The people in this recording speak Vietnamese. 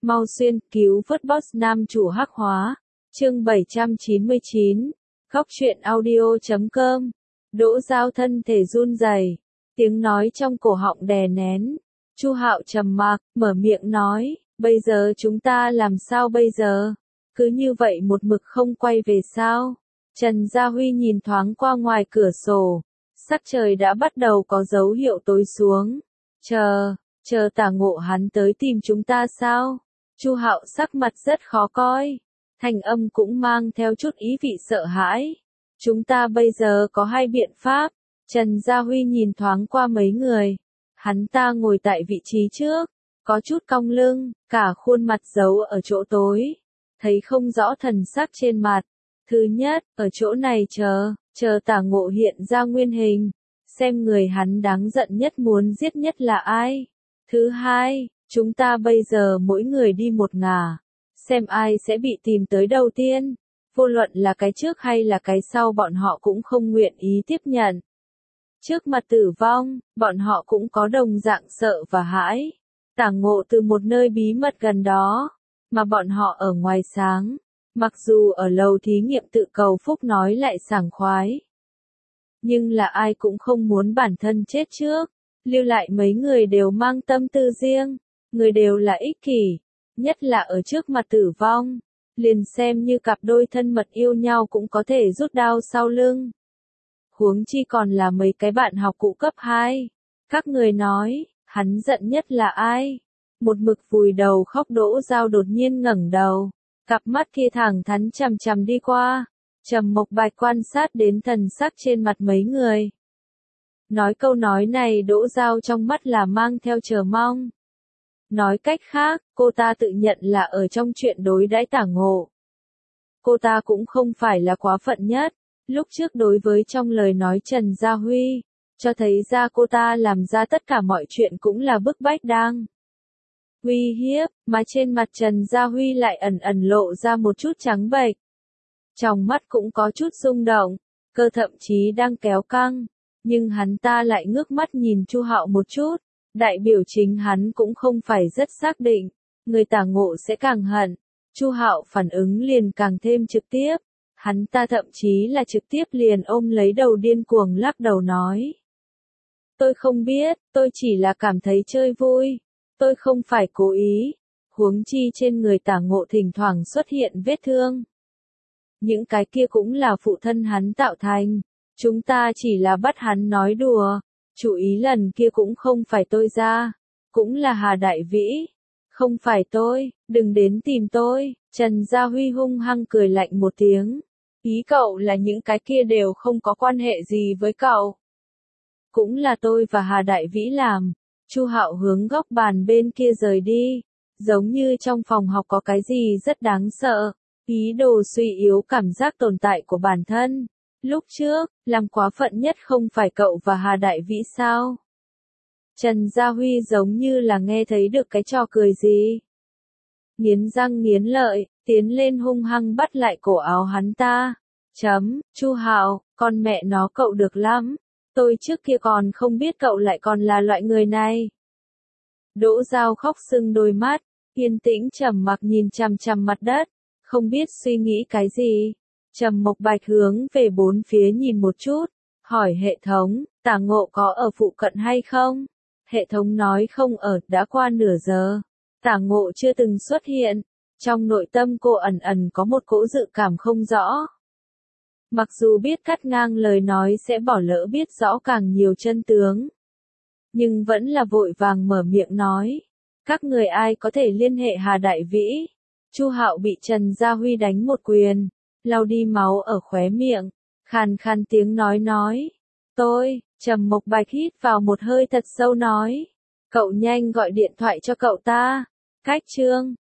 Mau xuyên, cứu vớt boss nam chủ hắc hóa. Chương 799. Góc truyện audio.com. Đỗ Giao thân thể run rẩy, tiếng nói trong cổ họng đè nén. Chu Hạo trầm mặc, mở miệng nói, bây giờ chúng ta làm sao bây giờ? Cứ như vậy một mực không quay về sao? Trần Gia Huy nhìn thoáng qua ngoài cửa sổ, sắc trời đã bắt đầu có dấu hiệu tối xuống. Chờ Tả Ngộ hắn tới tìm chúng ta sao? Chu Hạo sắc mặt rất khó coi, thanh âm cũng mang theo chút ý vị sợ hãi. Chúng ta bây giờ có hai biện pháp. Trần Gia Huy nhìn thoáng qua mấy người. Hắn ta ngồi tại vị trí trước, có chút cong lưng, cả khuôn mặt giấu ở chỗ tối, thấy không rõ thần sắc trên mặt. Thứ nhất, ở chỗ này chờ Tả Ngộ hiện ra nguyên hình, xem người hắn đáng giận nhất muốn giết nhất là ai. Thứ hai, chúng ta bây giờ mỗi người đi một ngả, xem ai sẽ bị tìm tới đầu tiên. Vô luận là cái trước hay là cái sau bọn họ cũng không nguyện ý tiếp nhận. Trước mặt tử vong, bọn họ cũng có đồng dạng sợ và hãi. Tả Ngộ từ một nơi bí mật gần đó, mà bọn họ ở ngoài sáng. Mặc dù ở lầu thí nghiệm tự cầu phúc nói lại sảng khoái, nhưng là ai cũng không muốn bản thân chết trước. Lưu lại mấy người đều mang tâm tư riêng, người đều là ích kỷ, nhất là ở trước mặt tử vong. Liền xem như cặp đôi thân mật yêu nhau cũng có thể rút đao sau lưng. Huống chi còn là mấy cái bạn học cũ cấp 2. Các người nói, hắn giận nhất là ai? Một mực vùi đầu khóc Đỗ Giao đột nhiên ngẩng đầu, cặp mắt kia thẳng thắn chằm chằm đi qua. Trầm Mộc Bạch quan sát đến thần sắc trên mặt mấy người. Nói câu nói này Đỗ Giao trong mắt là mang theo chờ mong. Nói cách khác, cô ta tự nhận là ở trong chuyện đối đãi Tả Ngộ. Cô ta cũng không phải là quá phận nhất. Lúc trước đối với trong lời nói Trần Gia Huy, cho thấy ra cô ta làm ra tất cả mọi chuyện cũng là bức bách đang uy hiếp, mà trên mặt Trần Gia Huy lại ẩn ẩn lộ ra một chút trắng bệch. Trong mắt cũng có chút rung động, cơ thậm chí đang kéo căng, nhưng hắn ta lại ngước mắt nhìn Chu Hạo một chút, đại biểu chính hắn cũng không phải rất xác định, người Tả Ngộ sẽ càng hận. Chu Hạo phản ứng liền càng thêm trực tiếp. Hắn ta thậm chí là trực tiếp liền ôm lấy đầu điên cuồng lắc đầu nói. Tôi không biết, tôi chỉ là cảm thấy chơi vui. Tôi không phải cố ý. Huống chi trên người Tả Ngộ thỉnh thoảng xuất hiện vết thương. Những cái kia cũng là phụ thân hắn tạo thành. Chúng ta chỉ là bắt hắn nói đùa. Chủ ý lần kia cũng không phải tôi ra. Cũng là Hà Đại Vĩ. Không phải tôi, đừng đến tìm tôi. Trần Gia Huy hung hăng cười lạnh một tiếng. Ý cậu là những cái kia đều không có quan hệ gì với cậu. Cũng là tôi và Hà Đại Vĩ làm. Chu Hạo hướng góc bàn bên kia rời đi. Giống như trong phòng học có cái gì rất đáng sợ. Ý đồ suy yếu cảm giác tồn tại của bản thân. Lúc trước, làm quá phận nhất không phải cậu và Hà Đại Vĩ sao? Trần Gia Huy giống như là nghe thấy được cái trò cười gì. Nghiến răng nghiến lợi, tiến lên hung hăng bắt lại cổ áo hắn ta. Chu Hạo, con mẹ nó cậu được lắm. Tôi trước kia còn không biết cậu lại còn là loại người này. Đỗ Giao khóc sưng đôi mắt, yên tĩnh trầm mặc nhìn chằm chằm mặt đất, không biết suy nghĩ cái gì. Trầm Mộc Bạch hướng về bốn phía nhìn một chút, hỏi hệ thống, Tả Ngộ có ở phụ cận hay không? Hệ thống nói không ở, đã qua nửa giờ. Tả Ngộ chưa từng xuất hiện. Trong nội tâm cô ẩn ẩn có một cỗ dự cảm không rõ. Mặc dù biết cắt ngang lời nói sẽ bỏ lỡ biết rõ càng nhiều chân tướng, nhưng vẫn là vội vàng mở miệng nói. Các người ai có thể liên hệ Hà Đại Vĩ? Chu Hạo bị Trần Gia Huy đánh một quyền, lau đi máu ở khóe miệng, khàn khàn tiếng nói. Tôi, Trầm Mộc Bạch hít vào một hơi thật sâu nói. Cậu nhanh gọi điện thoại cho cậu ta. Cách chương